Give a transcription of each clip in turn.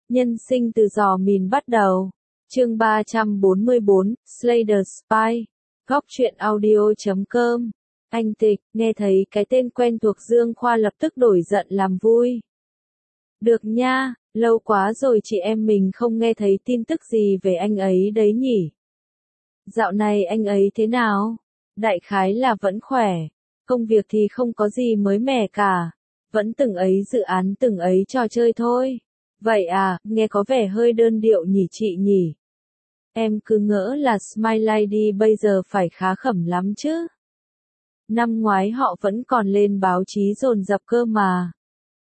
Nhân sinh từ giò mìn bắt đầu. Chương 344, Slay the Spy. Góc truyện audio.com. Anh Tịch, nghe thấy cái tên quen thuộc Dương Khoa lập tức đổi giận làm vui. Được nha, lâu quá rồi chị em mình không nghe thấy tin tức gì về anh ấy đấy nhỉ. Dạo này anh ấy thế nào? Đại khái là vẫn khỏe. Công việc thì không có gì mới mẻ cả. Vẫn từng ấy dự án từng ấy trò chơi thôi. Vậy à, nghe có vẻ hơi đơn điệu nhỉ chị nhỉ? Em cứ ngỡ là Smile Lady bây giờ phải khá khẩm lắm chứ. Năm ngoái họ vẫn còn lên báo chí dồn dập cơ mà.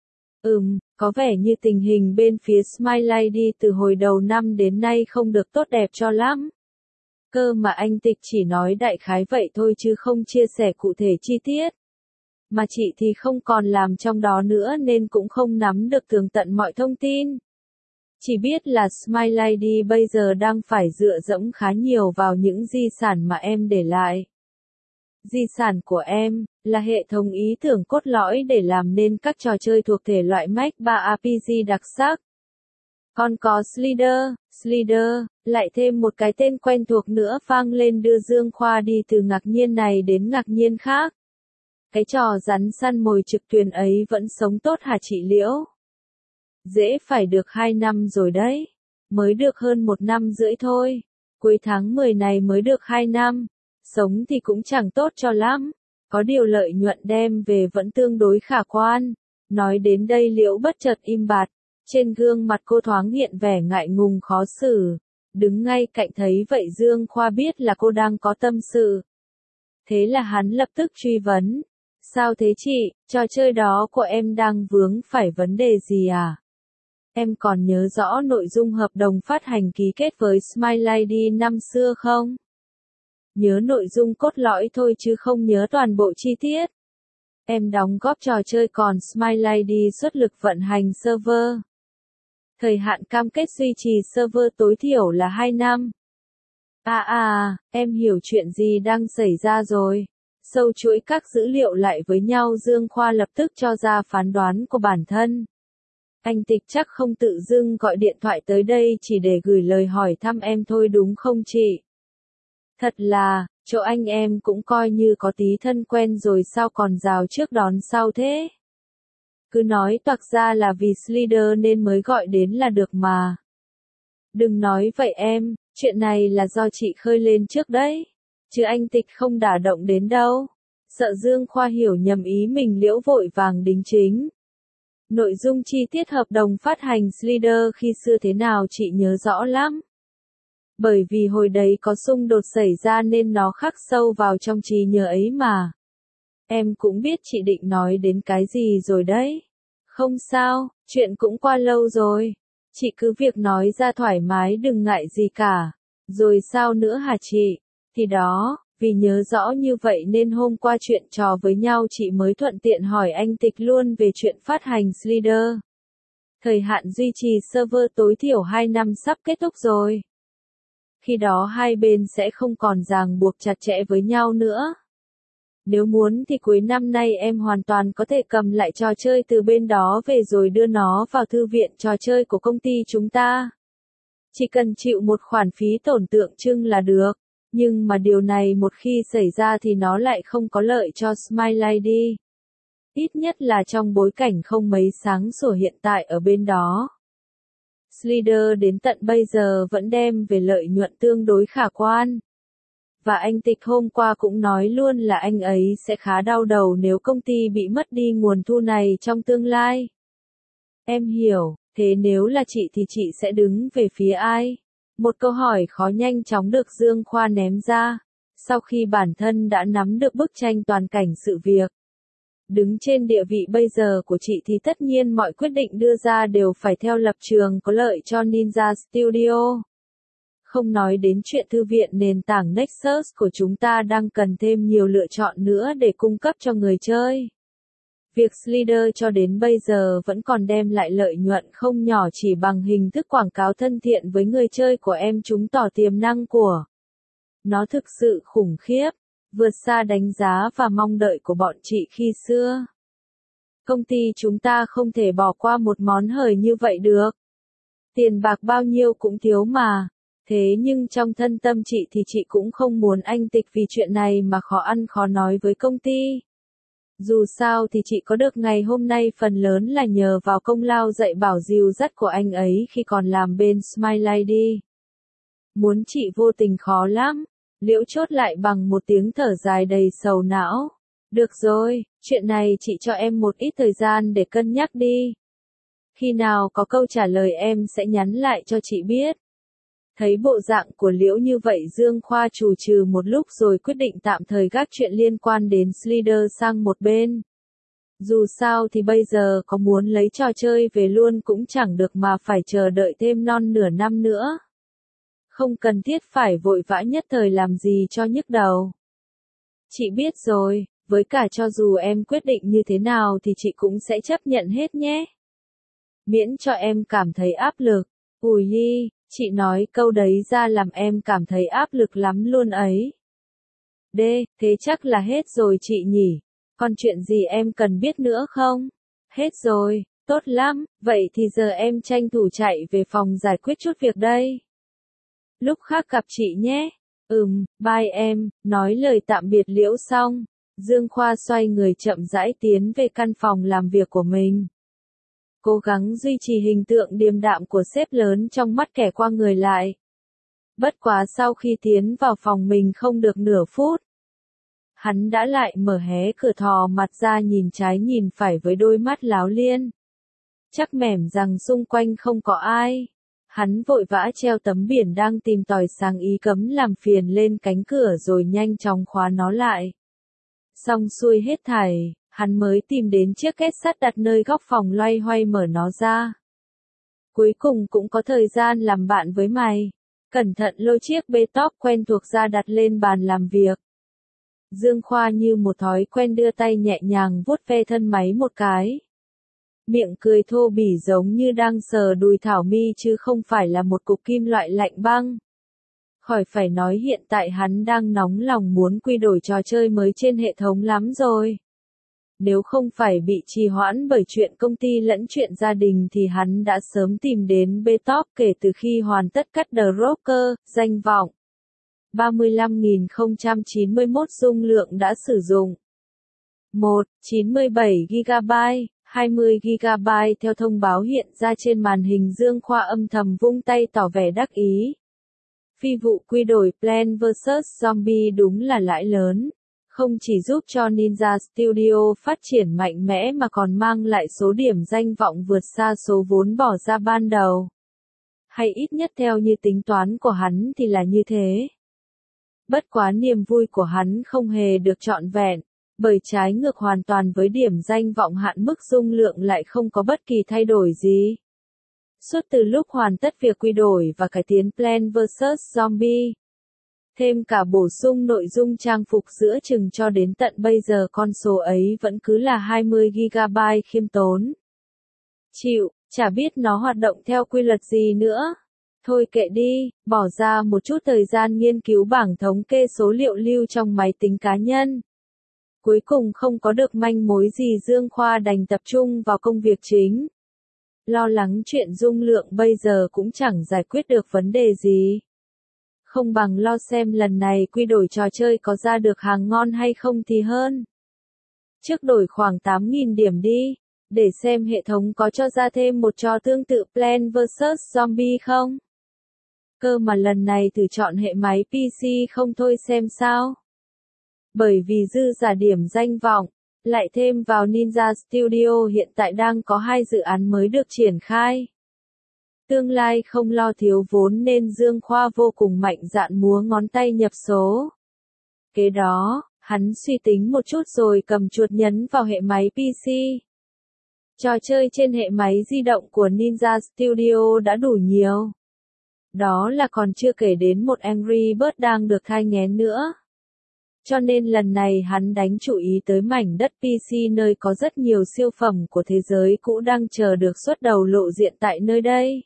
Có vẻ như tình hình bên phía Smile Lady từ hồi đầu năm đến nay không được tốt đẹp cho lắm. Cơ mà anh Tịch chỉ nói đại khái vậy thôi chứ không chia sẻ cụ thể chi tiết. Mà chị thì không còn làm trong đó nữa nên cũng không nắm được tường tận mọi thông tin. Chỉ biết là Smile Lady bây giờ đang phải dựa dẫm khá nhiều vào những di sản mà em để lại. Di sản của em là hệ thống ý tưởng cốt lõi để làm nên các trò chơi thuộc thể loại Mac 3 RPG đặc sắc. Còn có Slider, lại thêm một cái tên quen thuộc nữa vang lên đưa Dương Khoa đi từ ngạc nhiên này đến ngạc nhiên khác. Cái trò rắn săn mồi trực tuyến ấy vẫn sống tốt hả chị Liễu? Dễ phải được 2 năm rồi đấy. Mới được hơn 1 năm rưỡi thôi. Cuối tháng 10 này mới được 2 năm. Sống thì cũng chẳng tốt cho lắm. Có điều lợi nhuận đem về vẫn tương đối khả quan. Nói đến đây Liễu bất chợt im bặt. Trên gương mặt cô thoáng hiện vẻ ngại ngùng khó xử. Đứng ngay cạnh thấy vậy Dương Khoa biết là cô đang có tâm sự. Thế là hắn lập tức truy vấn. Sao thế chị, trò chơi đó của em đang vướng phải vấn đề gì à? Em còn nhớ rõ nội dung hợp đồng phát hành ký kết với Smile Lady năm xưa không? Nhớ nội dung cốt lõi thôi chứ không nhớ toàn bộ chi tiết. Em đóng góp trò chơi còn Smile Lady xuất lực vận hành server. Thời hạn cam kết duy trì server tối thiểu là 2 năm. Em hiểu chuyện gì đang xảy ra rồi. Sâu chuỗi các dữ liệu lại với nhau Dương Khoa lập tức cho ra phán đoán của bản thân. Anh Tịch chắc không tự dưng gọi điện thoại tới đây chỉ để gửi lời hỏi thăm em thôi đúng không chị? Thật là, chỗ anh em cũng coi như có tí thân quen rồi sao còn rào trước đón sau thế? Cứ nói toạc ra là vì Slider nên mới gọi đến là được mà. Đừng nói vậy em, chuyện này là do chị khơi lên trước đấy. Chứ anh Tịch không đả động đến đâu. Sợ Dương Khoa hiểu nhầm ý mình Liễu vội vàng đính chính. Nội dung chi tiết hợp đồng phát hành Slider khi xưa thế nào chị nhớ rõ lắm. Bởi vì hồi đấy có xung đột xảy ra nên nó khắc sâu vào trong trí nhớ ấy mà. Em cũng biết chị định nói đến cái gì rồi đấy. Không sao, chuyện cũng qua lâu rồi. Chị cứ việc nói ra thoải mái đừng ngại gì cả. Rồi sao nữa hả chị? Thì đó, vì nhớ rõ như vậy nên hôm qua chuyện trò với nhau chị mới thuận tiện hỏi anh Tịch luôn về chuyện phát hành Slider. Thời hạn duy trì server tối thiểu 2 năm sắp kết thúc rồi. Khi đó hai bên sẽ không còn ràng buộc chặt chẽ với nhau nữa. Nếu muốn thì cuối năm nay em hoàn toàn có thể cầm lại trò chơi từ bên đó về rồi đưa nó vào thư viện trò chơi của công ty chúng ta. Chỉ cần chịu một khoản phí tổn tượng trưng là được. Nhưng mà điều này một khi xảy ra thì nó lại không có lợi cho Smile Lady. Ít nhất là trong bối cảnh không mấy sáng sủa hiện tại ở bên đó. Slider đến tận bây giờ vẫn đem về lợi nhuận tương đối khả quan. Và anh Tịch hôm qua cũng nói luôn là anh ấy sẽ khá đau đầu nếu công ty bị mất đi nguồn thu này trong tương lai. Em hiểu, thế nếu là chị thì chị sẽ đứng về phía ai? Một câu hỏi khó nhanh chóng được Dương Khoa ném ra, sau khi bản thân đã nắm được bức tranh toàn cảnh sự việc. Đứng trên địa vị bây giờ của chị thì tất nhiên mọi quyết định đưa ra đều phải theo lập trường có lợi cho Ninja Studio. Không nói đến chuyện thư viện nền tảng Nexus của chúng ta đang cần thêm nhiều lựa chọn nữa để cung cấp cho người chơi. Việc Slider cho đến bây giờ vẫn còn đem lại lợi nhuận không nhỏ chỉ bằng hình thức quảng cáo thân thiện với người chơi của em chứng tỏ tiềm năng của nó thực sự khủng khiếp, vượt xa đánh giá và mong đợi của bọn chị khi xưa. Công ty chúng ta không thể bỏ qua một món hời như vậy được. Tiền bạc bao nhiêu cũng thiếu mà. Thế nhưng trong thân tâm chị thì chị cũng không muốn anh Tịch vì chuyện này mà khó ăn khó nói với công ty. Dù sao thì chị có được ngày hôm nay phần lớn là nhờ vào công lao dạy bảo dìu dắt của anh ấy khi còn làm bên Smile Lady. Muốn chị vô tình khó lắm. Liễu chốt lại bằng một tiếng thở dài đầy sầu não. Được rồi, chuyện này chị cho em một ít thời gian để cân nhắc đi. Khi nào có câu trả lời em sẽ nhắn lại cho chị biết. Thấy bộ dạng của Liễu như vậy Dương Khoa trù trừ một lúc rồi quyết định tạm thời gác chuyện liên quan đến Slider sang một bên. Dù sao thì bây giờ có muốn lấy trò chơi về luôn cũng chẳng được mà phải chờ đợi thêm non nửa năm nữa. Không cần thiết phải vội vã nhất thời làm gì cho nhức đầu. Chị biết rồi, với cả cho dù em quyết định như thế nào thì chị cũng sẽ chấp nhận hết nhé. Miễn cho em cảm thấy áp lực. Ủi Ly, chị nói câu đấy ra làm em cảm thấy áp lực lắm luôn ấy. Thế chắc là hết rồi chị nhỉ. Còn chuyện gì em cần biết nữa không? Hết rồi, tốt lắm, vậy thì giờ em tranh thủ chạy về phòng giải quyết chút việc đây. Lúc khác gặp chị nhé. Bye em, nói lời tạm biệt Liễu xong. Dương Khoa xoay người chậm rãi tiến về căn phòng làm việc của mình. Cố gắng duy trì hình tượng điềm đạm của sếp lớn trong mắt kẻ qua người lại. Bất quá sau khi tiến vào phòng mình không được nửa phút. Hắn đã lại mở hé cửa thò mặt ra nhìn trái nhìn phải với đôi mắt láo liên. Chắc mẻm rằng xung quanh không có ai. Hắn vội vã treo tấm biển đang tìm tòi sáng ý cấm làm phiền lên cánh cửa rồi nhanh chóng khóa nó lại. Xong xuôi hết thảy, hắn mới tìm đến chiếc két sắt đặt nơi góc phòng loay hoay mở nó ra. Cuối cùng cũng có thời gian làm bạn với mày. Cẩn thận lôi chiếc bê tóc quen thuộc ra đặt lên bàn làm việc. Dương Khoa như một thói quen đưa tay nhẹ nhàng vuốt ve thân máy một cái. Miệng cười thô bỉ giống như đang sờ đùi Thảo My chứ không phải là một cục kim loại lạnh băng. Khỏi phải nói hiện tại hắn đang nóng lòng muốn quy đổi trò chơi mới trên hệ thống lắm rồi. Nếu không phải bị trì hoãn bởi chuyện công ty lẫn chuyện gia đình thì hắn đã sớm tìm đến Btop kể từ khi hoàn tất cắt The Rocker, danh vọng. 35.091 dung lượng đã sử dụng. 97GB, 20GB theo thông báo hiện ra trên màn hình. Dương Khoa âm thầm vung tay tỏ vẻ đắc ý. Phi vụ quy đổi Plants vs Zombie đúng là lãi lớn. Không chỉ giúp cho Ninja Studio phát triển mạnh mẽ mà còn mang lại số điểm danh vọng vượt xa số vốn bỏ ra ban đầu. Hay ít nhất theo như tính toán của hắn thì là như thế. Bất quá niềm vui của hắn không hề được trọn vẹn, bởi trái ngược hoàn toàn với điểm danh vọng hạn mức dung lượng lại không có bất kỳ thay đổi gì. Suốt từ lúc hoàn tất việc quy đổi và cải tiến Plants vs Zombie, thêm cả bổ sung nội dung trang phục giữa chừng cho đến tận bây giờ con số ấy vẫn cứ là 20GB khiêm tốn. Chịu, chả biết nó hoạt động theo quy luật gì nữa. Thôi kệ đi, bỏ ra một chút thời gian nghiên cứu bảng thống kê số liệu lưu trong máy tính cá nhân. Cuối cùng không có được manh mối gì Dương Khoa đành tập trung vào công việc chính. Lo lắng chuyện dung lượng bây giờ cũng chẳng giải quyết được vấn đề gì. Không bằng lo xem lần này quy đổi trò chơi có ra được hàng ngon hay không thì hơn. Trước đổi khoảng 8.000 điểm đi, để xem hệ thống có cho ra thêm một trò tương tự Plants vs Zombie không. Cơ mà lần này thử chọn hệ máy PC không thôi xem sao. Bởi vì dư giả điểm danh vọng, lại thêm vào Ninja Studio hiện tại đang có 2 dự án mới được triển khai. Tương lai không lo thiếu vốn nên Dương Khoa vô cùng mạnh dạn múa ngón tay nhập số. Kế đó, hắn suy tính một chút rồi cầm chuột nhấn vào hệ máy PC. Trò chơi trên hệ máy di động của Ninja Studio đã đủ nhiều. Đó là còn chưa kể đến một Angry Birds đang được thai nghén nữa. Cho nên lần này hắn đánh chú ý tới mảnh đất PC nơi có rất nhiều siêu phẩm của thế giới cũ đang chờ được xuất đầu lộ diện tại nơi đây.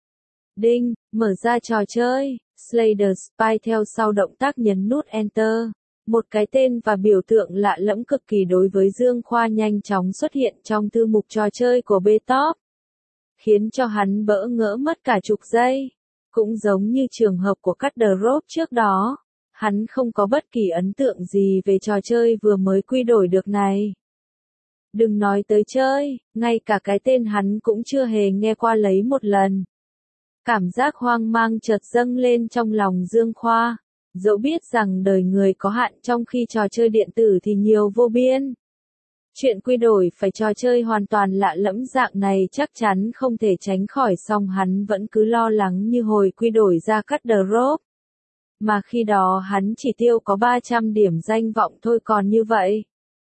Đinh, mở ra trò chơi, Slay the Spy theo sau động tác nhấn nút Enter. Một cái tên và biểu tượng lạ lẫm cực kỳ đối với Dương Khoa nhanh chóng xuất hiện trong thư mục trò chơi của Btop. khiến cho hắn bỡ ngỡ mất cả chục giây. Cũng giống như trường hợp của Cut the Rope trước đó, hắn không có bất kỳ ấn tượng gì về trò chơi vừa mới quy đổi được này. Đừng nói tới chơi, ngay cả cái tên hắn cũng chưa hề nghe qua lấy một lần. Cảm giác hoang mang chợt dâng lên trong lòng Dương Khoa, dẫu biết rằng đời người có hạn trong khi trò chơi điện tử thì nhiều vô biên. Chuyện quy đổi phải trò chơi hoàn toàn lạ lẫm dạng này chắc chắn không thể tránh khỏi, song hắn vẫn cứ lo lắng như hồi quy đổi ra Cut the Rope. Mà khi đó hắn chỉ tiêu có 300 điểm danh vọng thôi còn như vậy.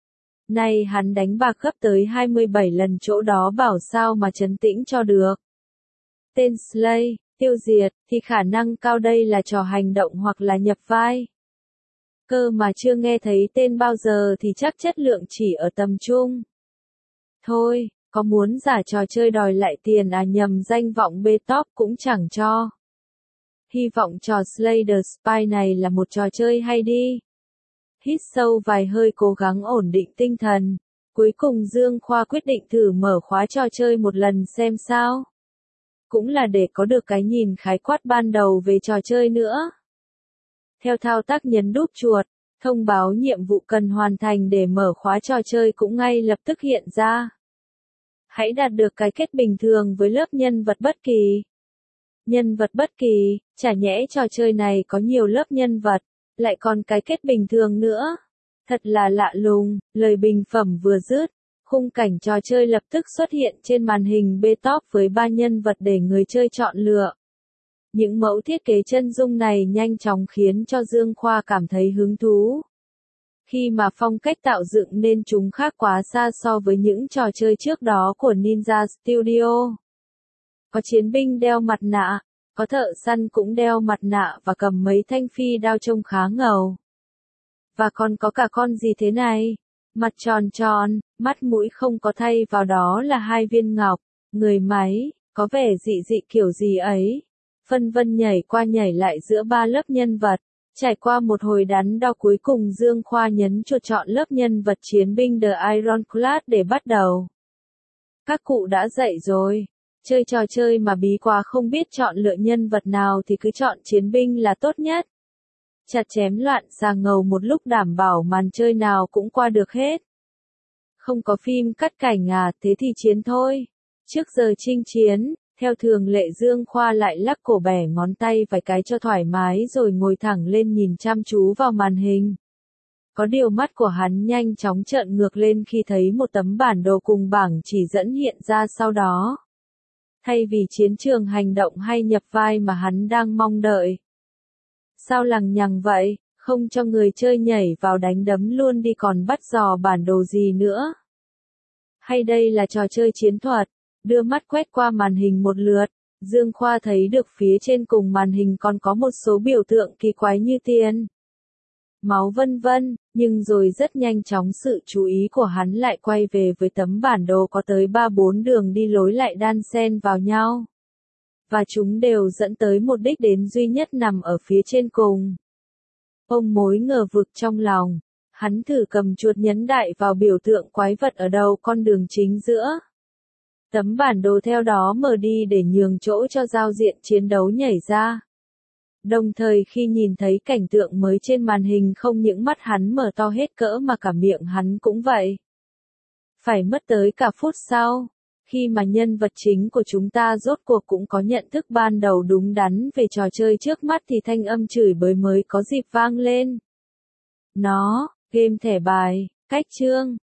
Nay hắn đánh bạc gấp tới 27 lần chỗ đó bảo sao mà trấn tĩnh cho được. Tên Slay, tiêu diệt, thì khả năng cao đây là trò hành động hoặc là nhập vai. Cơ mà chưa nghe thấy tên bao giờ thì chắc chất lượng chỉ ở tầm trung. Thôi, có muốn giả trò chơi đòi lại tiền à, nhầm danh vọng B-top cũng chẳng cho. Hy vọng trò Slay the Spy này là một trò chơi hay đi. Hít sâu vài hơi cố gắng ổn định tinh thần. Cuối cùng Dương Khoa quyết định thử mở khóa trò chơi một lần xem sao. Cũng là để có được cái nhìn khái quát ban đầu về trò chơi nữa. Theo thao tác nhấn đúp chuột, thông báo nhiệm vụ cần hoàn thành để mở khóa trò chơi cũng ngay lập tức hiện ra. Hãy đạt được cái kết bình thường với lớp nhân vật bất kỳ. Nhân vật bất kỳ, chả nhẽ trò chơi này có nhiều lớp nhân vật, lại còn cái kết bình thường nữa. Thật là lạ lùng, lời bình phẩm vừa dứt, khung cảnh trò chơi lập tức xuất hiện trên màn hình B-top với 3 nhân vật để người chơi chọn lựa. Những mẫu thiết kế chân dung này nhanh chóng khiến cho Dương Khoa cảm thấy hứng thú. Khi mà phong cách tạo dựng nên chúng khác quá xa so với những trò chơi trước đó của Ninja Studio. Có chiến binh đeo mặt nạ, có thợ săn cũng đeo mặt nạ và cầm mấy thanh phi đao trông khá ngầu. Và còn có cả con gì thế này? Mặt tròn tròn, mắt mũi không có thay vào đó là 2 viên ngọc, người máy, có vẻ dị dị kiểu gì ấy. Phân vân nhảy qua nhảy lại giữa 3 lớp nhân vật. Trải qua một hồi đắn đo cuối cùng Dương Khoa nhấn chuột chọn lớp nhân vật chiến binh The Ironclad để bắt đầu. Các cụ đã dậy rồi. Chơi trò chơi mà bí quá không biết chọn lựa nhân vật nào thì cứ chọn chiến binh là tốt nhất. Chặt chém loạn xà ngầu một lúc đảm bảo màn chơi nào cũng qua được hết. Không có phim cắt cảnh à, thế thì chiến thôi. Trước giờ chinh chiến, theo thường lệ Dương Khoa lại lắc cổ bẻ ngón tay vài cái cho thoải mái rồi ngồi thẳng lên nhìn chăm chú vào màn hình. Có điều mắt của hắn nhanh chóng trợn ngược lên khi thấy một tấm bản đồ cùng bảng chỉ dẫn hiện ra sau đó. Thay vì chiến trường hành động hay nhập vai mà hắn đang mong đợi. Sao lằng nhằng vậy, không cho người chơi nhảy vào đánh đấm luôn đi còn bắt dò bản đồ gì nữa. Hay đây là trò chơi chiến thuật, đưa mắt quét qua màn hình một lượt, Dương Khoa thấy được phía trên cùng màn hình còn có một số biểu tượng kỳ quái như tiền, máu vân vân, nhưng rồi rất nhanh chóng sự chú ý của hắn lại quay về với tấm bản đồ có tới 3-4 đường đi lối lại đan xen vào nhau. Và chúng đều dẫn tới một đích đến duy nhất nằm ở phía trên cùng. Ông mối ngờ vực trong lòng, hắn thử cầm chuột nhấn đại vào biểu tượng quái vật ở đầu con đường chính giữa. Tấm bản đồ theo đó mở đi để nhường chỗ cho giao diện chiến đấu nhảy ra. Đồng thời khi nhìn thấy cảnh tượng mới trên màn hình không những mắt hắn mở to hết cỡ mà cả miệng hắn cũng vậy. Phải mất tới cả phút sau, khi mà nhân vật chính của chúng ta rốt cuộc cũng có nhận thức ban đầu đúng đắn về trò chơi trước mắt thì thanh âm chửi bới mới có dịp vang lên. Nó, game thẻ bài, cách chương,